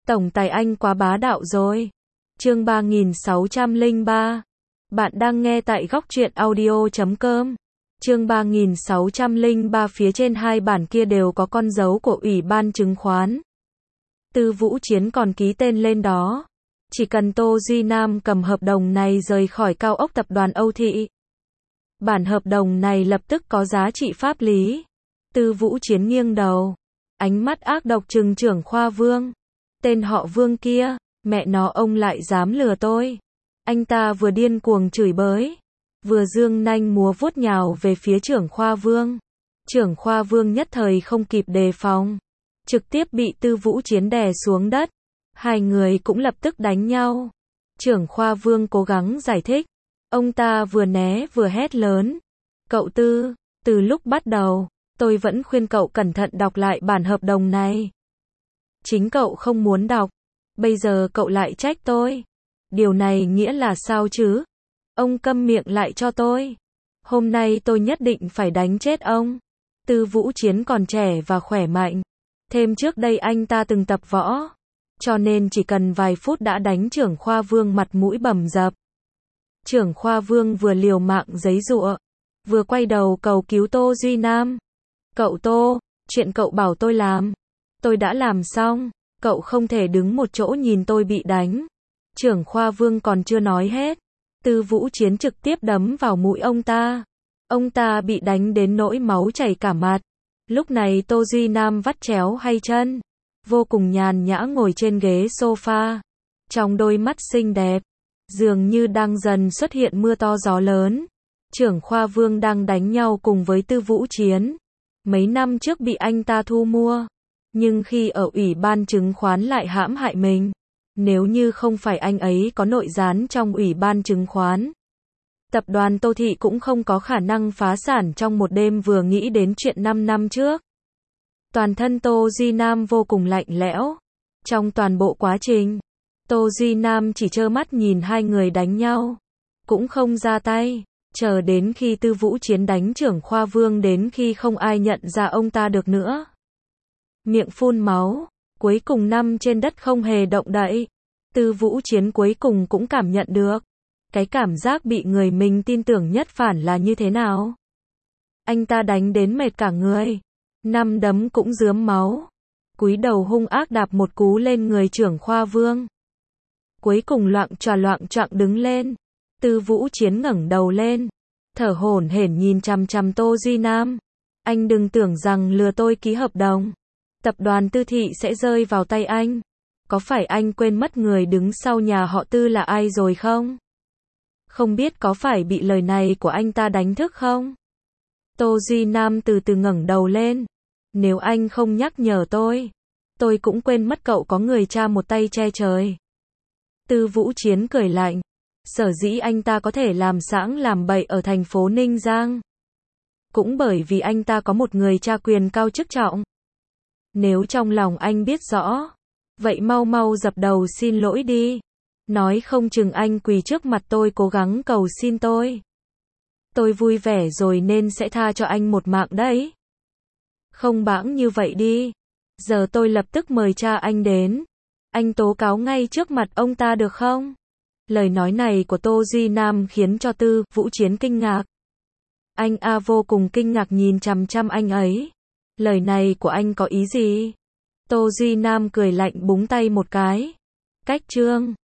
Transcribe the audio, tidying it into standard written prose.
Tổng tài anh quá bá đạo rồi. Chương 3603. Bạn đang nghe tại góc truyện audio.com. Chương 3603. Phía trên hai bản kia đều có con dấu của Ủy ban chứng khoán. Tư Vũ Chiến còn ký tên lên đó. Chỉ cần Tô Duy Nam cầm hợp đồng này rời khỏi cao ốc tập đoàn Âu Thị, bản hợp đồng này lập tức có giá trị pháp lý. Tư Vũ Chiến nghiêng đầu, ánh mắt ác độc trừng trưởng khoa Vương. Tên họ Vương kia, mẹ nó ông lại dám lừa tôi. Anh ta vừa điên cuồng chửi bới, vừa giương nanh múa vuốt nhào về phía trưởng khoa Vương. Trưởng khoa Vương nhất thời không kịp đề phòng, trực tiếp bị Tư Vũ Chiến đè xuống đất. Hai người cũng lập tức đánh nhau. Trưởng khoa Vương cố gắng giải thích. Ông ta vừa né vừa hét lớn. Cậu Tư, từ lúc bắt đầu, tôi vẫn khuyên cậu cẩn thận đọc lại bản hợp đồng này. Chính cậu không muốn đọc. Bây giờ cậu lại trách tôi. Điều này nghĩa là sao chứ? Ông câm miệng lại cho tôi. Hôm nay tôi nhất định phải đánh chết ông. Tư Vũ Chiến còn trẻ và khỏe mạnh. Thêm trước đây anh ta từng tập võ, cho nên chỉ cần vài phút đã đánh trưởng khoa Vương mặt mũi bầm dập. Trưởng khoa Vương vừa liều mạng giấy giụa, vừa quay đầu cầu cứu Tô Duy Nam. Cậu Tô, chuyện cậu bảo tôi làm, tôi đã làm xong, cậu không thể đứng một chỗ nhìn tôi bị đánh. Trưởng khoa Vương còn chưa nói hết, Tư Vũ Chiến trực tiếp đấm vào mũi ông ta. Ông ta bị đánh đến nỗi máu chảy cả mặt. Lúc này Tô Duy Nam vắt chéo hai chân, vô cùng nhàn nhã ngồi trên ghế sofa. Trong đôi mắt xinh đẹp, dường như đang dần xuất hiện mưa to gió lớn. Trưởng khoa Vương đang đánh nhau cùng với Tư Vũ Chiến. Mấy năm trước bị anh ta thu mua, nhưng khi ở Ủy ban chứng khoán lại hãm hại mình. Nếu như không phải anh ấy có nội gián trong Ủy ban chứng khoán, tập đoàn Tô Thị cũng không có khả năng phá sản trong một đêm. Vừa nghĩ đến chuyện 5 năm trước, toàn thân Tô Duy Nam vô cùng lạnh lẽo. Trong toàn bộ quá trình, Tô Duy Nam chỉ trơ mắt nhìn hai người đánh nhau, cũng không ra tay, chờ đến khi Tư Vũ Chiến đánh trưởng khoa Vương đến khi không ai nhận ra ông ta được nữa. Miệng phun máu, cuối cùng nằm trên đất không hề động đậy. Tư Vũ Chiến cuối cùng cũng cảm nhận được cái cảm giác bị người mình tin tưởng nhất phản là như thế nào. Anh ta đánh đến mệt cả người, năm đấm cũng rướm máu, cúi đầu hung ác đạp một cú lên người trưởng khoa Vương. Cuối cùng loạng choạng đứng lên. Tư Vũ Chiến ngẩng đầu lên, thở hổn hển nhìn chằm chằm Tô Duy Nam. Anh đừng tưởng rằng lừa tôi ký hợp đồng, tập đoàn Tư Thị sẽ rơi vào tay anh. Có phải anh quên mất người đứng sau nhà họ Tư là ai rồi không? Không biết có phải bị lời này của anh ta đánh thức không? Tô Duy Nam từ từ ngẩng đầu lên. Nếu anh không nhắc nhở tôi cũng quên mất cậu có người cha một tay che trời. Tư Vũ Chiến cười lạnh. Sở dĩ anh ta có thể làm sẵn làm bậy ở thành phố Ninh Giang, cũng bởi vì anh ta có một người cha quyền cao chức trọng. Nếu trong lòng anh biết rõ, vậy mau mau dập đầu xin lỗi đi. Nói không chừng anh quỳ trước mặt tôi cố gắng cầu xin tôi. Tôi vui vẻ rồi nên sẽ tha cho anh một mạng đấy. Không bãng như vậy đi. Giờ tôi lập tức mời cha anh đến. Anh tố cáo ngay trước mặt ông ta được không? Lời nói này của Tô Duy Nam khiến cho Tư Vũ Chiến kinh ngạc. Anh vô cùng kinh ngạc nhìn chằm chằm anh ấy. Lời này của anh có ý gì? Tô Duy Nam cười lạnh búng tay một cái. Cách trương.